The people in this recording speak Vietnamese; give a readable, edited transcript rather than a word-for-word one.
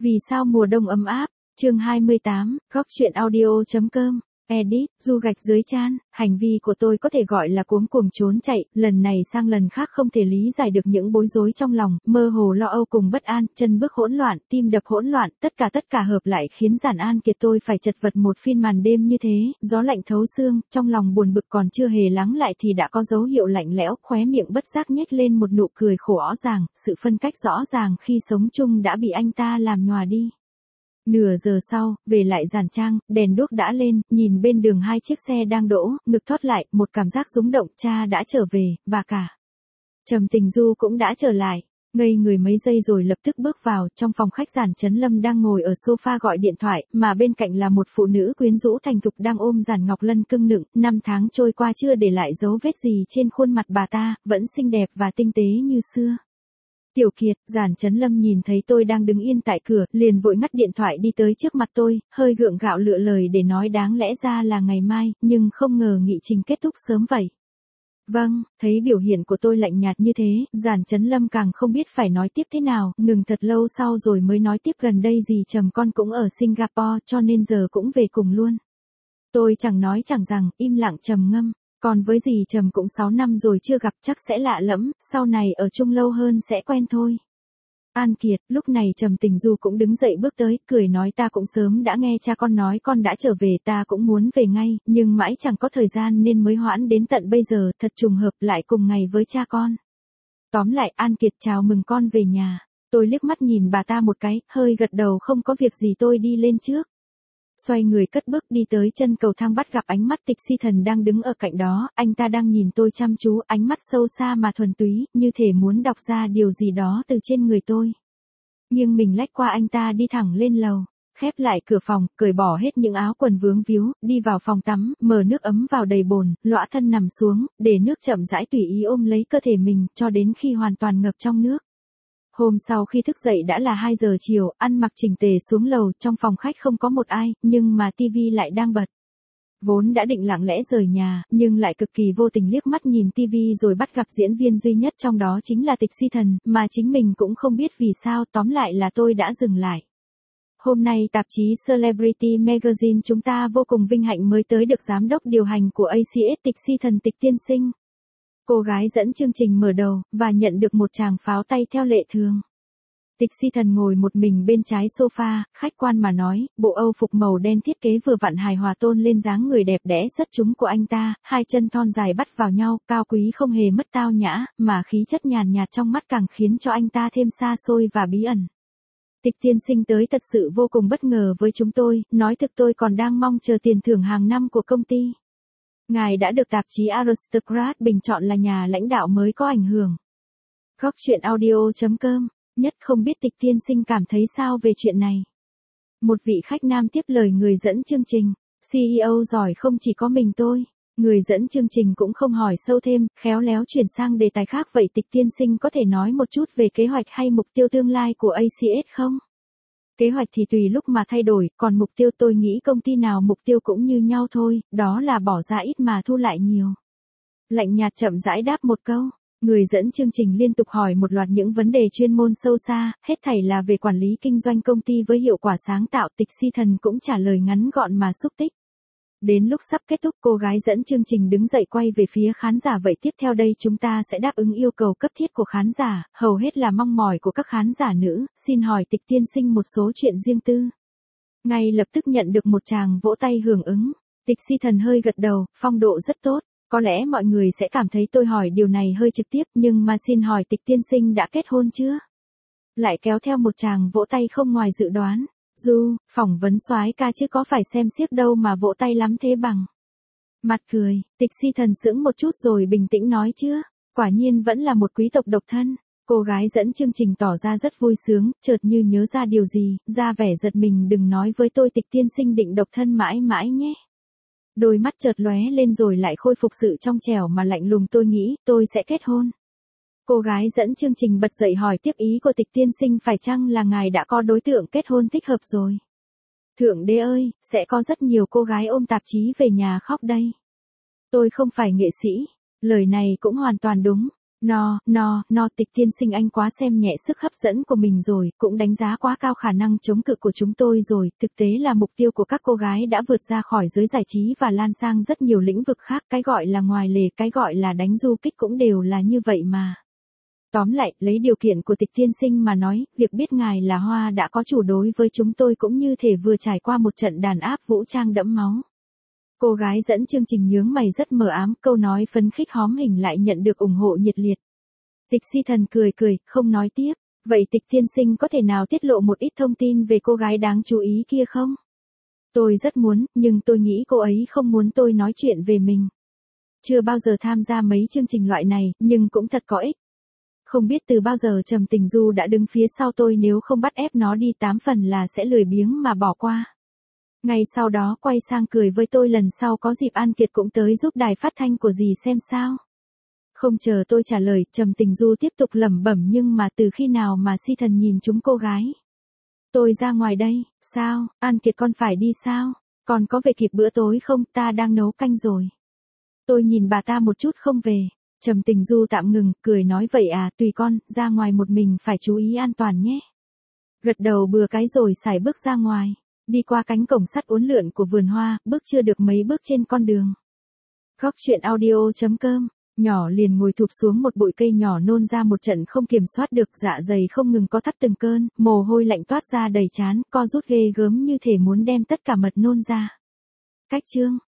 Vì sao mùa đông ấm áp? Chương 28, góc truyện audio.com. Edit, du gạch dưới chan, hành vi của tôi có thể gọi là cuống cuồng trốn chạy, lần này sang lần khác không thể lý giải được những bối rối trong lòng, mơ hồ lo âu cùng bất an, chân bước hỗn loạn, tim đập hỗn loạn, tất cả hợp lại khiến Giản An Kiệt tôi phải chật vật một phiên màn đêm như thế, gió lạnh thấu xương, trong lòng buồn bực còn chưa hề lắng lại thì đã có dấu hiệu lạnh lẽo, khóe miệng bất giác nhếch lên một nụ cười khổ rõ ràng, sự phân cách rõ ràng khi sống chung đã bị anh ta làm nhòa đi. Nửa giờ sau, về lại Giản Trang, đèn đuốc đã lên, nhìn bên đường hai chiếc xe đang đỗ, ngực thoát lại, một cảm giác rúng động, cha đã trở về, và cả Trầm Tình Du cũng đã trở lại. Ngây người mấy giây rồi lập tức bước vào, trong phòng khách Giản Chấn Lâm đang ngồi ở sofa gọi điện thoại, mà bên cạnh là một phụ nữ quyến rũ thành thục đang ôm Giản Ngọc Lân cưng nựng, 5 tháng trôi qua chưa để lại dấu vết gì trên khuôn mặt bà ta, vẫn xinh đẹp và tinh tế như xưa. Tiểu Kiệt, Giản Chấn Lâm nhìn thấy tôi đang đứng yên tại cửa, liền vội ngắt điện thoại đi tới trước mặt tôi, hơi gượng gạo lựa lời để nói đáng lẽ ra là ngày mai, nhưng không ngờ nghị trình kết thúc sớm vậy. Vâng, thấy biểu hiện của tôi lạnh nhạt như thế, Giản Chấn Lâm càng không biết phải nói tiếp thế nào, ngừng thật lâu sau rồi mới nói tiếp gần đây dì Trầm con cũng ở Singapore cho nên giờ cũng về cùng luôn. Tôi chẳng nói chẳng rằng, im lặng trầm ngâm. Còn với dì Trầm cũng 6 năm rồi chưa gặp chắc sẽ lạ lẫm, sau này ở chung lâu hơn sẽ quen thôi. An Kiệt, lúc này Trầm Tình Du cũng đứng dậy bước tới, cười nói ta cũng sớm đã nghe cha con nói con đã trở về ta cũng muốn về ngay, nhưng mãi chẳng có thời gian nên mới hoãn đến tận bây giờ, thật trùng hợp lại cùng ngày với cha con. Tóm lại An Kiệt chào mừng con về nhà, tôi liếc mắt nhìn bà ta một cái, hơi gật đầu không có việc gì tôi đi lên trước. Xoay người cất bước đi tới chân cầu thang bắt gặp ánh mắt Tịch Si Thần đang đứng ở cạnh đó, anh ta đang nhìn tôi chăm chú, ánh mắt sâu xa mà thuần túy, như thể muốn đọc ra điều gì đó từ trên người tôi. Nhưng mình lách qua anh ta đi thẳng lên lầu, khép lại cửa phòng, cởi bỏ hết những áo quần vướng víu, đi vào phòng tắm, mở nước ấm vào đầy bồn, lõa thân nằm xuống, để nước chậm rãi tùy ý ôm lấy cơ thể mình, cho đến khi hoàn toàn ngập trong nước. Hôm sau khi thức dậy đã là 2 giờ chiều, ăn mặc chỉnh tề xuống lầu, trong phòng khách không có một ai, nhưng mà tivi lại đang bật. Vốn đã định lặng lẽ rời nhà, nhưng lại cực kỳ vô tình liếc mắt nhìn tivi rồi bắt gặp diễn viên duy nhất trong đó chính là Tịch Si Thần, mà chính mình cũng không biết vì sao, tóm lại là tôi đã dừng lại. Hôm nay tạp chí Celebrity Magazine chúng ta vô cùng vinh hạnh mới tới được giám đốc điều hành của ACS Tịch Si Thần Tịch Tiên Sinh. Cô gái dẫn chương trình mở đầu, và nhận được một tràng pháo tay theo lệ thường. Tịch Si Thần ngồi một mình bên trái sofa, khách quan mà nói, bộ Âu phục màu đen thiết kế vừa vặn hài hòa tôn lên dáng người đẹp đẽ xuất chúng của anh ta, hai chân thon dài bắt vào nhau, cao quý không hề mất tao nhã, mà khí chất nhàn nhạt trong mắt càng khiến cho anh ta thêm xa xôi và bí ẩn. Tịch Tiên Sinh tới thật sự vô cùng bất ngờ với chúng tôi, nói thực tôi còn đang mong chờ tiền thưởng hàng năm của công ty. Ngài đã được tạp chí Aristocrat bình chọn là nhà lãnh đạo mới có ảnh hưởng. Góc truyện audio.com, nhất không biết Tịch Tiên Sinh cảm thấy sao về chuyện này. Một vị khách nam tiếp lời người dẫn chương trình, CEO giỏi không chỉ có mình tôi. Người dẫn chương trình cũng không hỏi sâu thêm, khéo léo chuyển sang đề tài khác vậy Tịch Tiên Sinh có thể nói một chút về kế hoạch hay mục tiêu tương lai của ACS không? Kế hoạch thì tùy lúc mà thay đổi, còn mục tiêu tôi nghĩ công ty nào mục tiêu cũng như nhau thôi, đó là bỏ ra ít mà thu lại nhiều. Lạnh nhạt chậm rãi đáp một câu, người dẫn chương trình liên tục hỏi một loạt những vấn đề chuyên môn sâu xa, hết thảy là về quản lý kinh doanh công ty với hiệu quả sáng tạo. Tịch Si Thần cũng trả lời ngắn gọn mà xúc tích. Đến lúc sắp kết thúc cô gái dẫn chương trình đứng dậy quay về phía khán giả vậy tiếp theo đây chúng ta sẽ đáp ứng yêu cầu cấp thiết của khán giả, hầu hết là mong mỏi của các khán giả nữ, xin hỏi Tịch Tiên Sinh một số chuyện riêng tư. Ngay lập tức nhận được một tràng vỗ tay hưởng ứng, Tịch Si Thần hơi gật đầu, phong độ rất tốt, có lẽ mọi người sẽ cảm thấy tôi hỏi điều này hơi trực tiếp nhưng mà xin hỏi Tịch Tiên Sinh đã kết hôn chưa? Lại kéo theo một tràng vỗ tay không ngoài dự đoán. Du, phỏng vấn soái ca chứ có phải xem xiếc đâu mà vỗ tay lắm thế bằng. Mặt cười, Tịch Si Thần sững một chút rồi bình tĩnh nói chưa, quả nhiên vẫn là một quý tộc độc thân. Cô gái dẫn chương trình tỏ ra rất vui sướng, chợt như nhớ ra điều gì, ra vẻ giật mình đừng nói với tôi Tịch Tiên Sinh định độc thân mãi mãi nhé. Đôi mắt chợt lóe lên rồi lại khôi phục sự trong trẻo mà lạnh lùng tôi nghĩ, tôi sẽ kết hôn. Cô gái dẫn chương trình bật dậy hỏi tiếp ý của Tịch Tiên Sinh phải chăng là ngài đã có đối tượng kết hôn thích hợp rồi? Thượng đế ơi, sẽ có rất nhiều cô gái ôm tạp chí về nhà khóc đây. Tôi không phải nghệ sĩ, lời này cũng hoàn toàn đúng. Tịch tiên sinh anh quá xem nhẹ sức hấp dẫn của mình rồi, cũng đánh giá quá cao khả năng chống cự của chúng tôi rồi, thực tế là mục tiêu của các cô gái đã vượt ra khỏi giới giải trí và lan sang rất nhiều lĩnh vực khác, cái gọi là ngoài lề, cái gọi là đánh du kích cũng đều là như vậy mà. Tóm lại, lấy điều kiện của Tịch tiên sinh mà nói, việc biết ngài là Hoa đã có chủ đối với chúng tôi cũng như thể vừa trải qua một trận đàn áp vũ trang đẫm máu. Cô gái dẫn chương trình nhướng mày rất mờ ám, câu nói phấn khích hóm hình lại nhận được ủng hộ nhiệt liệt. Tịch Si Thần cười, không nói tiếp. Vậy Tịch tiên sinh có thể nào tiết lộ một ít thông tin về cô gái đáng chú ý kia không? Tôi rất muốn, nhưng tôi nghĩ cô ấy không muốn tôi nói chuyện về mình. Chưa bao giờ tham gia mấy chương trình loại này, nhưng cũng thật có ích. Không biết từ bao giờ Trầm Tình Du đã đứng phía sau tôi, nếu không bắt ép nó đi 8 phần là sẽ lười biếng mà bỏ qua. Ngay sau đó quay sang cười với tôi, lần sau có dịp An Kiệt cũng tới giúp đài phát thanh của dì xem sao. Không chờ tôi trả lời, Trầm Tình Du tiếp tục lẩm bẩm, nhưng mà từ khi nào mà Si Thần nhìn chúng cô gái? Tôi ra ngoài đây. Sao, An Kiệt con phải đi sao? Con có về kịp bữa tối không, ta đang nấu canh rồi. Tôi nhìn bà ta một chút không về. Trầm Tình Du tạm ngừng, cười nói vậy à, tùy con, ra ngoài một mình phải chú ý an toàn nhé. Gật đầu bừa cái rồi sải bước ra ngoài. Đi qua cánh cổng sắt uốn lượn của vườn hoa, bước chưa được mấy bước trên con đường. Góc chuyện audio.com, nhỏ liền ngồi thụp xuống một bụi cây nhỏ, nôn ra một trận không kiểm soát được, dạ dày không ngừng có thắt từng cơn, mồ hôi lạnh toát ra đầy trán, co rút ghê gớm như thể muốn đem tất cả mật nôn ra. Cách chương